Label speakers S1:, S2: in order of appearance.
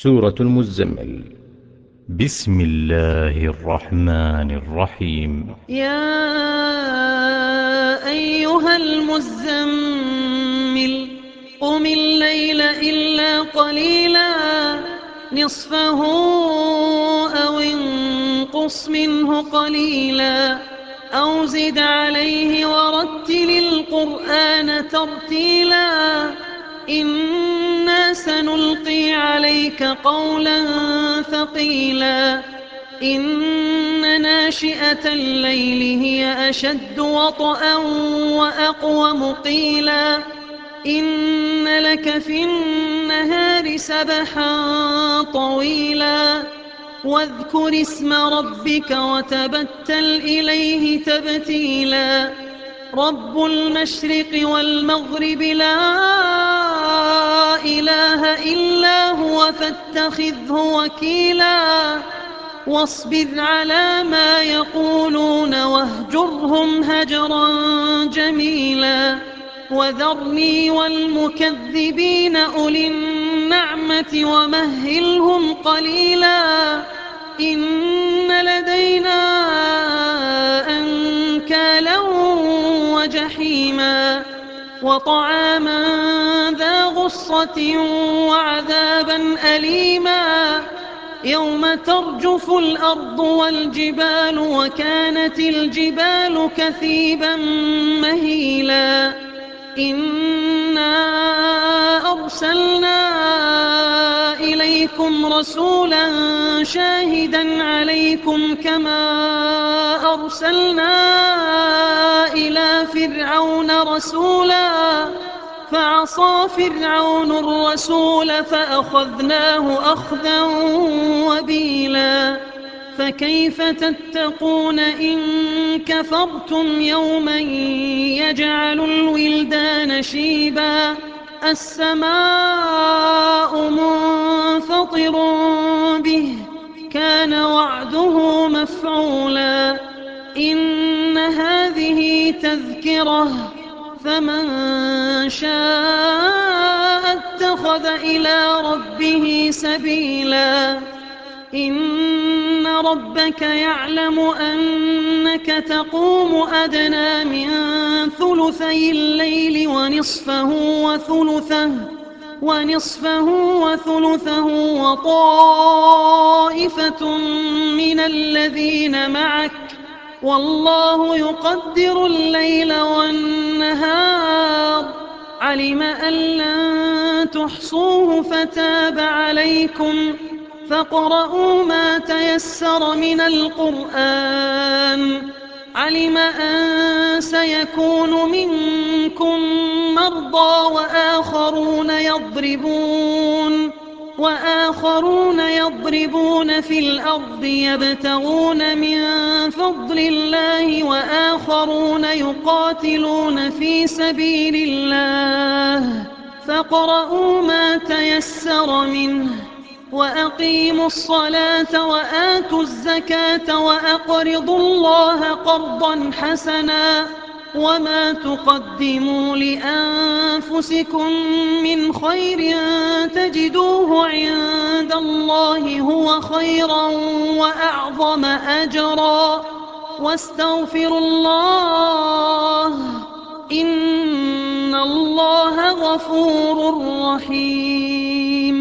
S1: سورة المزمل. بسم الله الرحمن الرحيم.
S2: يا أيها المزمل قم الليل إلا قليلا نصفه أو انقص منه قليلا أو زد عليه ورتل القرآن ترتيلا إنا سنلقي عليك قولا ثقيلا إن ناشئة الليل هي أشد وطئا وأقوم قيلا إن لك في النهار سبحا طويلا واذكر اسم ربك وتبتل إليه تبتيلا رب المشرق والمغرب لا إله إلا هو فاتخذه وكيلا واصبر على ما يقولون واهجرهم هجرا جميلا وذرني والمكذبين أولي النعمة ومهلهم قليلا إن لدينا أنكالا وجحيما وطعاما ذا غصة وعذابا أليما يوم ترجف الأرض والجبال وكانت الجبال كثيبا مهيلا إنا أرسلنا إليكم رسولا شاهدا عليكم كما أرسلنا إلى فرعون رسولا فعصى فرعون الرسول فأخذناه أخذا وبيلا فكيف تتقون إن كفرتم يوما يجعل الولدان شيبا السماء منفطر به كان وعده مفعولا إن هذه تذكرة فمن شاء اتخذ إلى ربه سبيلا إن ربك يعلم أنك تقوم أدنى من ثلثي الليل ونصفه وثلثه وطائفة من الذين معك والله يقدر الليل والنهار علم أن لن تحصوه فتاب عليكم فاقرؤوا ما تيسر من القرآن علم أن سيكون منكم مرضى وآخرون يضربون في الأرض يبتغون من فضل الله وآخرون يقاتلون في سبيل الله فاقرؤوا ما تيسر منه وأقيموا الصلاة وآتوا الزكاة وأقرضوا الله قرضا حسنا وما تقدموا لأنفسكم من خير تجدوه عند الله هو خيرا وأعظم أجرا واستغفروا الله إن الله غفور رحيم.